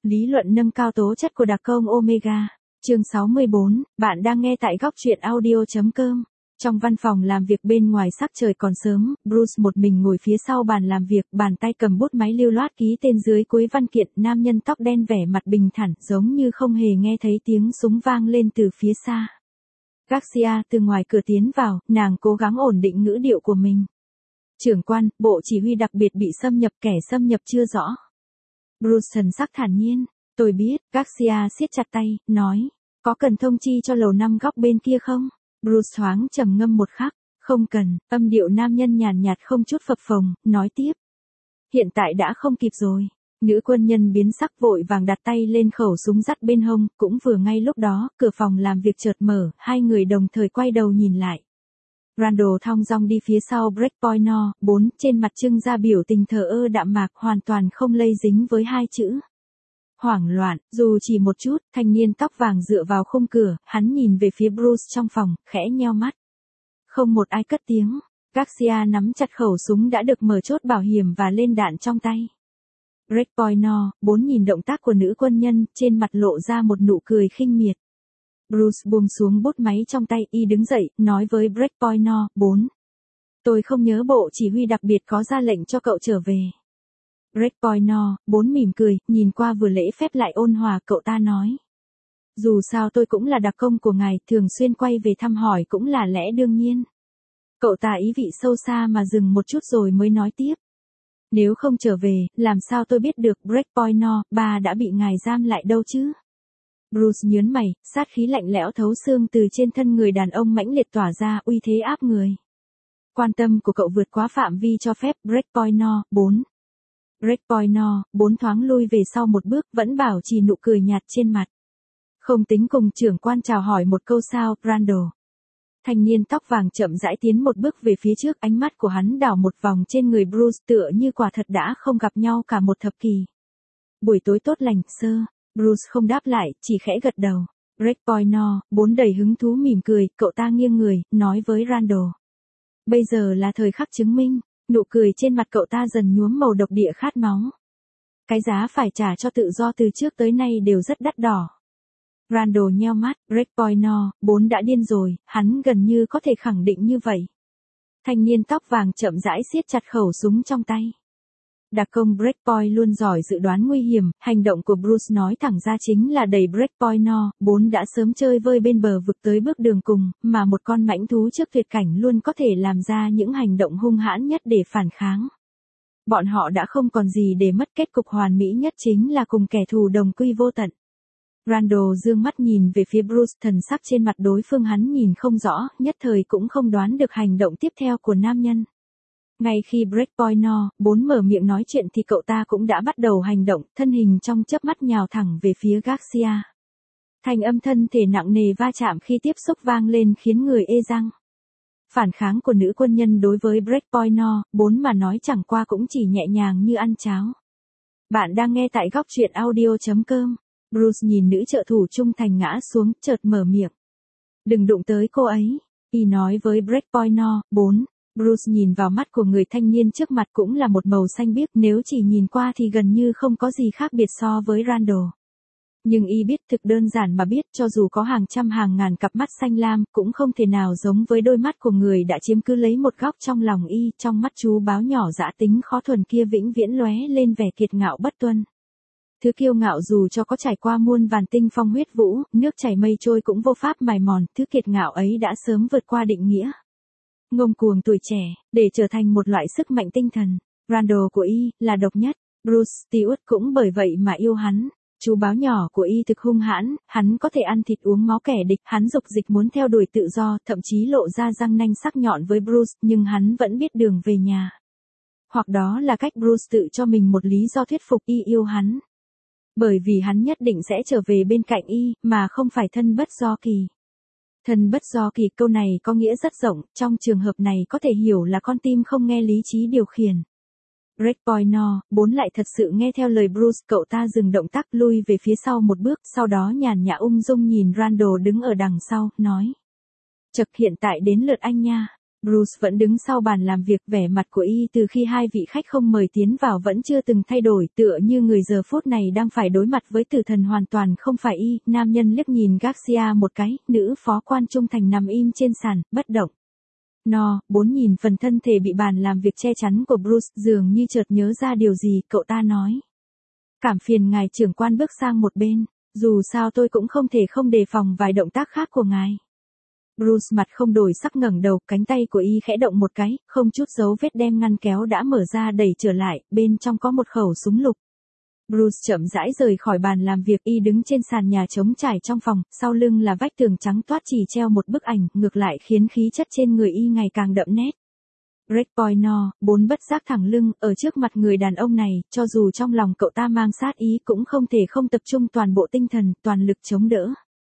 Lý luận nâng cao tố chất của đặc công Omega. Chương 64, bạn đang nghe tại góc truyện audio.com. Trong văn phòng làm việc bên ngoài sắc trời còn sớm, Bruce một mình ngồi phía sau bàn làm việc, bàn tay cầm bút máy lưu loát ký tên dưới cuối văn kiện. Nam nhân tóc đen vẻ mặt bình thản, giống như không hề nghe thấy tiếng súng vang lên từ phía xa. Garcia từ ngoài cửa tiến vào, nàng cố gắng ổn định ngữ điệu của mình. Trưởng quan, bộ chỉ huy đặc biệt bị xâm nhập, kẻ xâm nhập chưa rõ. Bruce thần sắc thản nhiên, tôi biết. Garcia siết chặt tay, nói, có cần thông chi cho lầu 5 góc bên kia không? Bruce thoáng trầm ngâm một khắc, không cần. Âm điệu nam nhân nhàn nhạt không chút phập phồng, nói tiếp. Hiện tại đã không kịp rồi. Nữ quân nhân biến sắc vội vàng đặt tay lên khẩu súng dắt bên hông, cũng vừa ngay lúc đó, cửa phòng làm việc chợt mở, hai người đồng thời quay đầu nhìn lại. Randall thong dong đi phía sau Breakpoint No. 4, trên mặt trưng ra biểu tình thờ ơ đạm mạc, hoàn toàn không lây dính với hai chữ. Hoảng loạn, dù chỉ một chút. Thanh niên tóc vàng dựa vào khung cửa, hắn nhìn về phía Bruce trong phòng, khẽ nheo mắt. Không một ai cất tiếng. Garcia nắm chặt khẩu súng đã được mở chốt bảo hiểm và lên đạn trong tay. Breakpoint No. 4 nhìn động tác của nữ quân nhân, trên mặt lộ ra một nụ cười khinh miệt. Bruce buông xuống bút máy trong tay, y đứng dậy, nói với Breakpoint No. 4. Tôi không nhớ bộ chỉ huy đặc biệt có ra lệnh cho cậu trở về. Breakpoint No. 4 mỉm cười, nhìn qua vừa lễ phép lại ôn hòa, cậu ta nói. Dù sao tôi cũng là đặc công của ngài, thường xuyên quay về thăm hỏi cũng là lẽ đương nhiên. Cậu ta ý vị sâu xa mà dừng một chút rồi mới nói tiếp. Nếu không trở về, làm sao tôi biết được Breakpoint No. 3 đã bị ngài giam lại đâu chứ? Bruce nhớn mày, sát khí lạnh lẽo thấu xương từ trên thân người đàn ông mãnh liệt tỏa ra, uy thế áp người. Quan tâm của cậu vượt quá phạm vi cho phép. Breakpoint No. 4. Breakpoint No. 4 thoáng lui về sau một bước, vẫn bảo trì nụ cười nhạt trên mặt. Không tính cùng trưởng quan chào hỏi một câu sao, Randall. Thanh niên tóc vàng chậm rãi tiến một bước về phía trước, ánh mắt của hắn đảo một vòng trên người Bruce, tựa như quả thật đã không gặp nhau cả một thập kỷ. Buổi tối tốt lành, sir. Bruce không đáp lại, chỉ khẽ gật đầu. Breakpoint No. 4 đầy hứng thú mỉm cười, cậu ta nghiêng người, nói với Randall. Bây giờ là thời khắc chứng minh. Nụ cười trên mặt cậu ta dần nhuốm màu độc địa khát máu. Cái giá phải trả cho tự do từ trước tới nay đều rất đắt đỏ. Randall nheo mắt, Breakpoint No. 4 đã điên rồi, hắn gần như có thể khẳng định như vậy. Thanh niên tóc vàng chậm rãi siết chặt khẩu súng trong tay. Đặc công Breakpoint luôn giỏi dự đoán nguy hiểm, hành động của Bruce nói thẳng ra chính là đẩy Breakpoint No. 4 đã sớm chơi vơi bên bờ vực tới bước đường cùng, mà một con mãnh thú trước tuyệt cảnh luôn có thể làm ra những hành động hung hãn nhất để phản kháng. Bọn họ đã không còn gì để mất, kết cục hoàn mỹ nhất chính là cùng kẻ thù đồng quy vô tận. Randall dương mắt nhìn về phía Bruce, thần sắc trên mặt đối phương hắn nhìn không rõ, nhất thời cũng không đoán được hành động tiếp theo của nam nhân. Ngay khi Breakpoint No. 4 mở miệng nói chuyện thì cậu ta cũng đã bắt đầu hành động, thân hình trong chớp mắt nhào thẳng về phía Garcia. Thanh âm thân thể nặng nề va chạm khi tiếp xúc vang lên khiến người ê răng. Phản kháng của nữ quân nhân đối với Breakpoint No. 4 mà nói chẳng qua cũng chỉ nhẹ nhàng như ăn cháo. Bạn đang nghe tại góc truyện audio.com. Bruce nhìn nữ trợ thủ trung thành ngã xuống, chợt mở miệng. Đừng đụng tới cô ấy, y nói với Breakpoint No. 4. Bruce nhìn vào mắt của người thanh niên trước mặt cũng là một màu xanh biếc, nếu chỉ nhìn qua thì gần như không có gì khác biệt so với Randall. Nhưng y biết, thực đơn giản mà biết, cho dù có hàng trăm hàng ngàn cặp mắt xanh lam, cũng không thể nào giống với đôi mắt của người đã chiếm cứ lấy một góc trong lòng y, trong mắt chú báo nhỏ dã tính khó thuần kia vĩnh viễn lóe lên vẻ kiệt ngạo bất tuân. Thứ kiêu ngạo dù cho có trải qua muôn vàn tinh phong huyết vũ, nước chảy mây trôi cũng vô pháp mài mòn, thứ kiệt ngạo ấy đã sớm vượt qua định nghĩa. Ngông cuồng tuổi trẻ, để trở thành một loại sức mạnh tinh thần. Randall của y, là độc nhất. Bruce Stewart cũng bởi vậy mà yêu hắn. Chú báo nhỏ của y thực hung hãn, hắn có thể ăn thịt uống máu kẻ địch, hắn dục dịch muốn theo đuổi tự do, thậm chí lộ ra răng nanh sắc nhọn với Bruce, nhưng hắn vẫn biết đường về nhà. Hoặc đó là cách Bruce tự cho mình một lý do thuyết phục y yêu hắn. Bởi vì hắn nhất định sẽ trở về bên cạnh y, mà không phải thân bất do kỳ. Thân bất do kỳ, câu này có nghĩa rất rộng, trong trường hợp này có thể hiểu là con tim không nghe lý trí điều khiển. Breakpoint No. 4 lại thật sự nghe theo lời Bruce, cậu ta dừng động tác lui về phía sau một bước, sau đó nhàn nhã ung dung nhìn Randall đứng ở đằng sau, nói. Chật, hiện tại đến lượt anh nha. Bruce vẫn đứng sau bàn làm việc, vẻ mặt của y từ khi hai vị khách không mời tiến vào vẫn chưa từng thay đổi, tựa như người giờ phút này đang phải đối mặt với tử thần hoàn toàn không phải y. Nam nhân liếc nhìn Garcia một cái, nữ phó quan trung thành nằm im trên sàn, bất động. Nhìn phần thân thể bị bàn làm việc che chắn của Bruce, dường như chợt nhớ ra điều gì, cậu ta nói. Cảm phiền ngài trưởng quan bước sang một bên, dù sao tôi cũng không thể không đề phòng vài động tác khác của ngài. Bruce mặt không đổi sắc ngẩng đầu, cánh tay của y khẽ động một cái, không chút dấu vết đem ngăn kéo đã mở ra đẩy trở lại, bên trong có một khẩu súng lục. Bruce chậm rãi rời khỏi bàn làm việc, y đứng trên sàn nhà trống trải trong phòng, sau lưng là vách tường trắng toát chỉ treo một bức ảnh, ngược lại khiến khí chất trên người y ngày càng đậm nét. Breakpoint 4 bất giác thẳng lưng, ở trước mặt người đàn ông này, cho dù trong lòng cậu ta mang sát ý cũng không thể không tập trung toàn bộ tinh thần, toàn lực chống đỡ.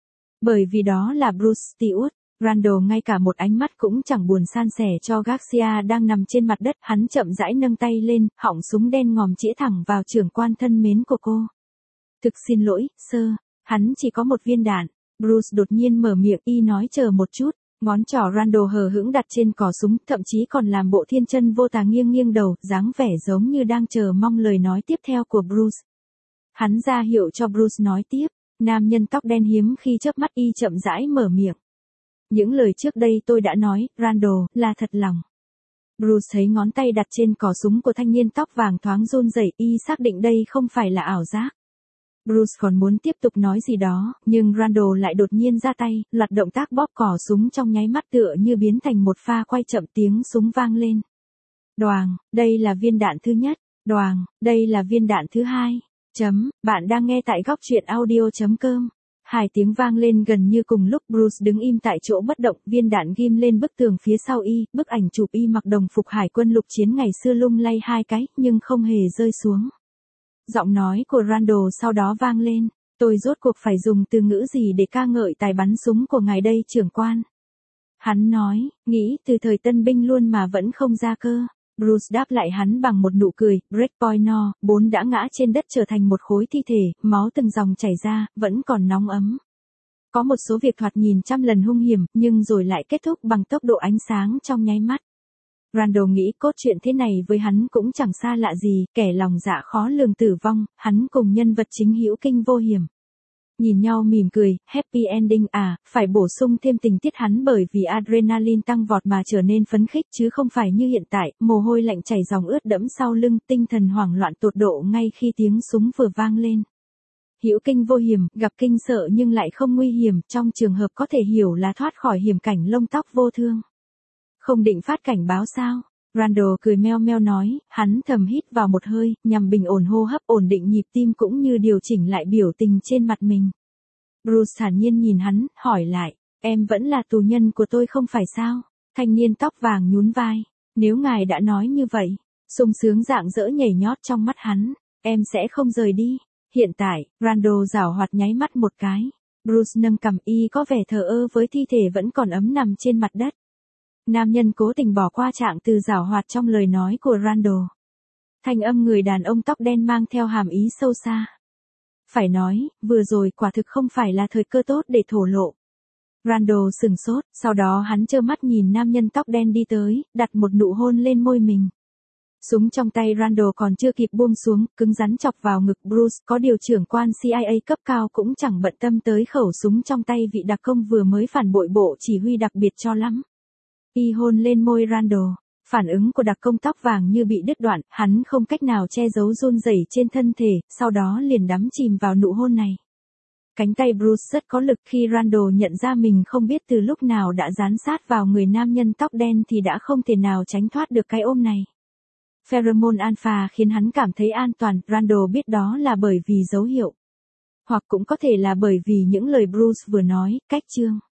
Bởi vì đó là Bruce Stewart. Randall ngay cả một ánh mắt cũng chẳng buồn san sẻ cho Garcia đang nằm trên mặt đất, hắn chậm rãi nâng tay lên, họng súng đen ngòm chĩa thẳng vào trưởng quan thân mến của cô. Thực xin lỗi, sir, hắn chỉ có một viên đạn. Bruce đột nhiên mở miệng, y nói chờ một chút, ngón trỏ Randall hờ hững đặt trên cò súng, thậm chí còn làm bộ thiên chân vô tà nghiêng nghiêng đầu, dáng vẻ giống như đang chờ mong lời nói tiếp theo của Bruce. Hắn ra hiệu cho Bruce nói tiếp, nam nhân tóc đen hiếm khi chớp mắt, y chậm rãi mở miệng. Những lời trước đây tôi đã nói, Randall, là thật lòng. Bruce thấy ngón tay đặt trên cò súng của thanh niên tóc vàng thoáng run rẩy, y xác định đây không phải là ảo giác. Bruce còn muốn tiếp tục nói gì đó, nhưng Randall lại đột nhiên ra tay, loạt động tác bóp cò súng trong nháy mắt tựa như biến thành một pha quay chậm, tiếng súng vang lên. Đoàng, đây là viên đạn thứ nhất. Đoàng, đây là viên đạn thứ hai. Bạn đang nghe tại góc truyện audio.com. Hai tiếng vang lên gần như cùng lúc, Bruce đứng im tại chỗ bất động, viên đạn ghim lên bức tường phía sau y, bức ảnh chụp y mặc đồng phục hải quân lục chiến ngày xưa lung lay hai cái, nhưng không hề rơi xuống. Giọng nói của Randall sau đó vang lên, tôi rốt cuộc phải dùng từ ngữ gì để ca ngợi tài bắn súng của ngài đây trưởng quan. Hắn nói, nghĩ từ thời tân binh luôn mà vẫn không ra cơ. Bruce đáp lại hắn bằng một nụ cười, Breakpoint 4 đã ngã trên đất trở thành một khối thi thể, máu từng dòng chảy ra, vẫn còn nóng ấm. Có một số việc thoạt nhìn trăm lần hung hiểm, nhưng rồi lại kết thúc bằng tốc độ ánh sáng trong nháy mắt. Randall nghĩ cốt truyện thế này với hắn cũng chẳng xa lạ gì, kẻ lòng dạ khó lường tử vong, hắn cùng nhân vật chính hữu kinh vô hiểm. Nhìn nhau mỉm cười, happy ending à, phải bổ sung thêm tình tiết hắn bởi vì adrenaline tăng vọt mà trở nên phấn khích chứ không phải như hiện tại, mồ hôi lạnh chảy ròng ướt đẫm sau lưng, tinh thần hoảng loạn tột độ ngay khi tiếng súng vừa vang lên. Hữu kinh vô hiểm, gặp kinh sợ nhưng lại không nguy hiểm, trong trường hợp có thể hiểu là thoát khỏi hiểm cảnh lông tóc vô thương. Không định phát cảnh báo sao? Randall cười meo meo nói, hắn thầm hít vào một hơi, nhằm bình ổn hô hấp, ổn định nhịp tim cũng như điều chỉnh lại biểu tình trên mặt mình. Bruce thản nhiên nhìn hắn, hỏi lại, em vẫn là tù nhân của tôi không phải sao? Thanh niên tóc vàng nhún vai, nếu ngài đã nói như vậy, sung sướng rạng rỡ nhảy nhót trong mắt hắn, em sẽ không rời đi. Hiện tại, Randall giảo hoạt nháy mắt một cái. Bruce nâng cằm, y có vẻ thờ ơ với thi thể vẫn còn ấm nằm trên mặt đất. Nam nhân cố tình bỏ qua trạng từ giảo hoạt trong lời nói của Randall. Thanh âm người đàn ông tóc đen mang theo hàm ý sâu xa. Phải nói, vừa rồi quả thực không phải là thời cơ tốt để thổ lộ. Randall sừng sốt, sau đó hắn trơ mắt nhìn nam nhân tóc đen đi tới, đặt một nụ hôn lên môi mình. Súng trong tay Randall còn chưa kịp buông xuống, cứng rắn chọc vào ngực Bruce, có điều trưởng quan CIA cấp cao cũng chẳng bận tâm tới khẩu súng trong tay vị đặc công vừa mới phản bội bộ chỉ huy đặc biệt cho lắm. Y hôn lên môi Randall, phản ứng của đặc công tóc vàng như bị đứt đoạn, hắn không cách nào che giấu run rẩy trên thân thể, sau đó liền đắm chìm vào nụ hôn này. Cánh tay Bruce rất có lực, khi Randall nhận ra mình không biết từ lúc nào đã dán sát vào người nam nhân tóc đen thì đã không thể nào tránh thoát được cái ôm này. Pheromone alpha khiến hắn cảm thấy an toàn, Randall biết đó là bởi vì dấu hiệu. Hoặc cũng có thể là bởi vì những lời Bruce vừa nói, cách chương.